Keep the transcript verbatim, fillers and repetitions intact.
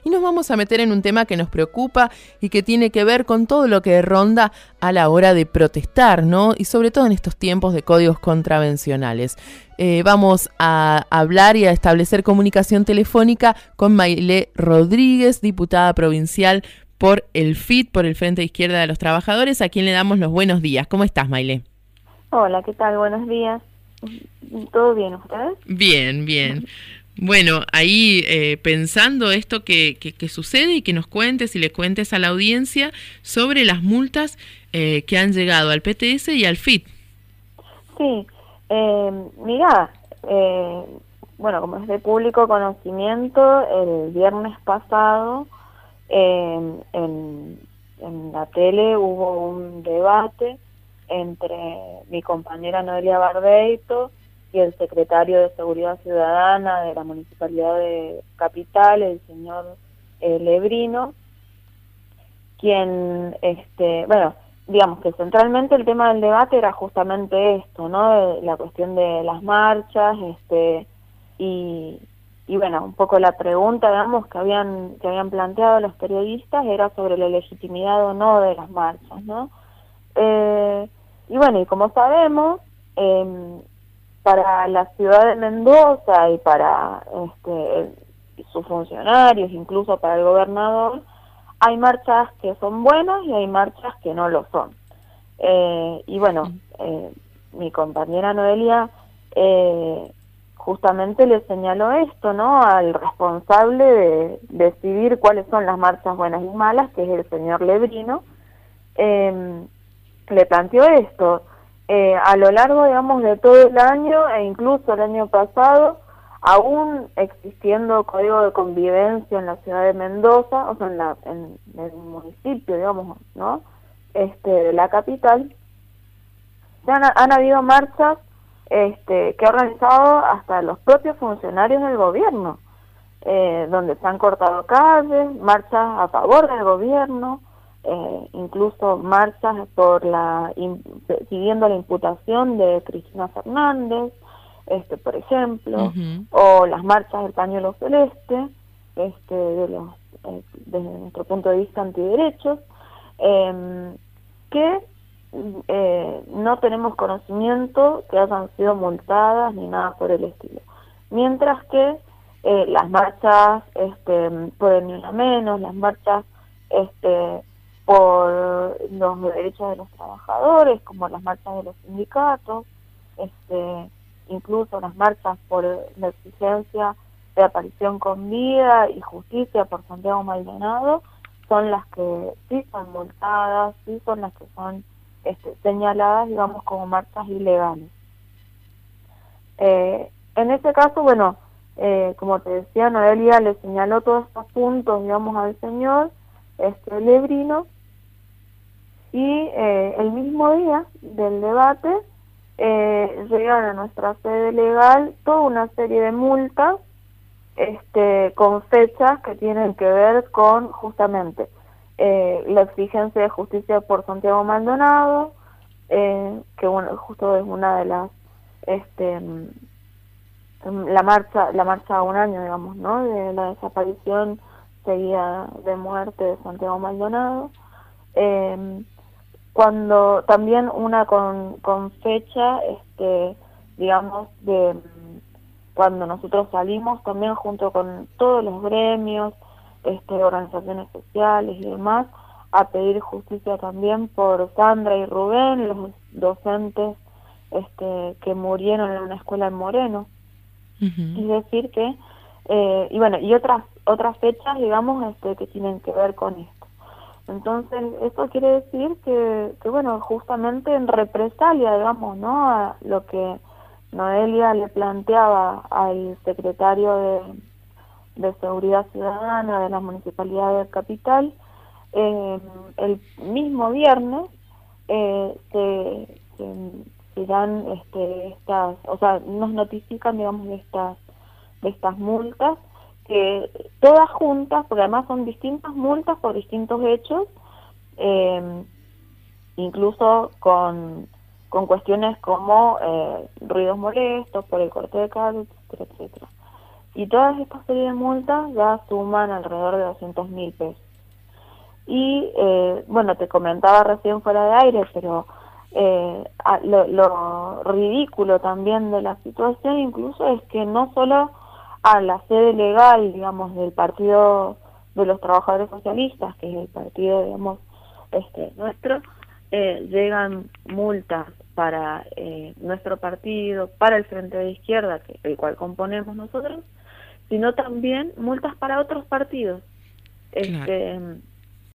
y nos vamos a meter en un tema que nos preocupa y que tiene que ver con todo lo que ronda a la hora de protestar, ¿no? Y sobre todo en estos tiempos de códigos contravencionales. Eh, vamos a hablar y a establecer comunicación telefónica con Maile Rodríguez, diputada provincial por el F I T, por el Frente de Izquierda de los Trabajadores, a quien le damos los buenos días. ¿Cómo estás, Maile? Hola, ¿qué tal? Buenos días. ¿Todo bien, ustedes? Bien, bien. Bueno, ahí eh, pensando esto que, que, que sucede y que nos cuentes y le cuentes a la audiencia sobre las multas eh, que han llegado al P T S y al F I T. Sí, eh, mira, eh, bueno, como es de público conocimiento, el viernes pasado eh, en, en la tele hubo un debate entre mi compañera Noelia Barbeito y el secretario de Seguridad Ciudadana de la Municipalidad de Capital, el señor eh, Lebrino, quien, este, bueno, digamos que centralmente el tema del debate era justamente esto, ¿no? La cuestión de las marchas, este, y, y bueno, un poco la pregunta, digamos, que habían, que habían planteado los periodistas era sobre la legitimidad o no de las marchas, ¿no? Eh, y bueno, y como sabemos, eh, para la ciudad de Mendoza y para este, sus funcionarios, incluso para el gobernador, hay marchas que son buenas y hay marchas que no lo son. Eh, y bueno, eh, mi compañera Noelia eh, justamente le señaló esto, ¿no? Al responsable de decidir cuáles son las marchas buenas y malas, que es el señor Lebrino. Eh, le planteó esto. Eh, a lo largo, digamos, de todo el año e incluso el año pasado, aún existiendo código de convivencia en la ciudad de Mendoza, o sea, en, la, en, en el municipio, digamos, ¿no? Este, de la capital, ya han, han habido marchas este, que ha organizado hasta los propios funcionarios del gobierno, eh, donde se han cortado calles, marchas a favor del gobierno, Eh, incluso marchas por la in, siguiendo la imputación de Cristina Fernández, este por ejemplo, Uh-huh. o las marchas del pañuelo celeste, este de los eh, desde nuestro punto de vista antiderechos, eh, que eh, no tenemos conocimiento que hayan sido multadas ni nada por el estilo, mientras que eh, las marchas este por el Ni Una Menos, las marchas este por los derechos de los trabajadores, como las marchas de los sindicatos, este, incluso las marchas por la exigencia de aparición con vida y justicia por Santiago Maldonado, son las que sí son multadas, sí son las que son este, señaladas, digamos, como marchas ilegales. Eh, en ese caso, bueno, eh, como te decía, Noelia le señaló todos estos puntos, digamos, al señor este Lebrino, y eh, el mismo día del debate eh, llegan a nuestra sede legal toda una serie de multas este, con fechas que tienen que ver con justamente eh, la exigencia de justicia por Santiago Maldonado, eh, que bueno, justo es una de las este la marcha la marcha a un año, digamos, ¿no? De la desaparición seguida de muerte de Santiago Maldonado. Eh, cuando también una con, con fecha, este, digamos, de cuando nosotros salimos también junto con todos los gremios, este, organizaciones sociales y demás, a pedir justicia también por Sandra y Rubén, los docentes este, que murieron en una escuela en Moreno. Uh-huh. Es decir que, eh, y bueno, y otras otras fechas, digamos, este, que tienen que ver con esto. Entonces, eso quiere decir que, que, bueno, justamente en represalia, digamos, ¿no?, a lo que Noelia le planteaba al secretario de, de Seguridad Ciudadana de la Municipalidad de Capital, eh, el mismo viernes eh, se, se, se dan este, estas, o sea, nos notifican, digamos, de estas, de estas multas, que todas juntas, porque además son distintas multas por distintos hechos, eh, incluso con, con cuestiones como eh, ruidos molestos por el corte de cable, etcétera, etcétera. Y todas estas series de multas ya suman alrededor de doscientos mil pesos. Y, eh, bueno, te comentaba recién fuera de aire, pero eh, a, lo, lo ridículo también de la situación incluso es que no solo a la sede legal, digamos, del Partido de los Trabajadores Socialistas, que es el partido, digamos, este nuestro, eh, llegan multas para eh, nuestro partido, para el Frente de Izquierda, que el cual componemos nosotros, sino también multas para otros partidos. Claro. Este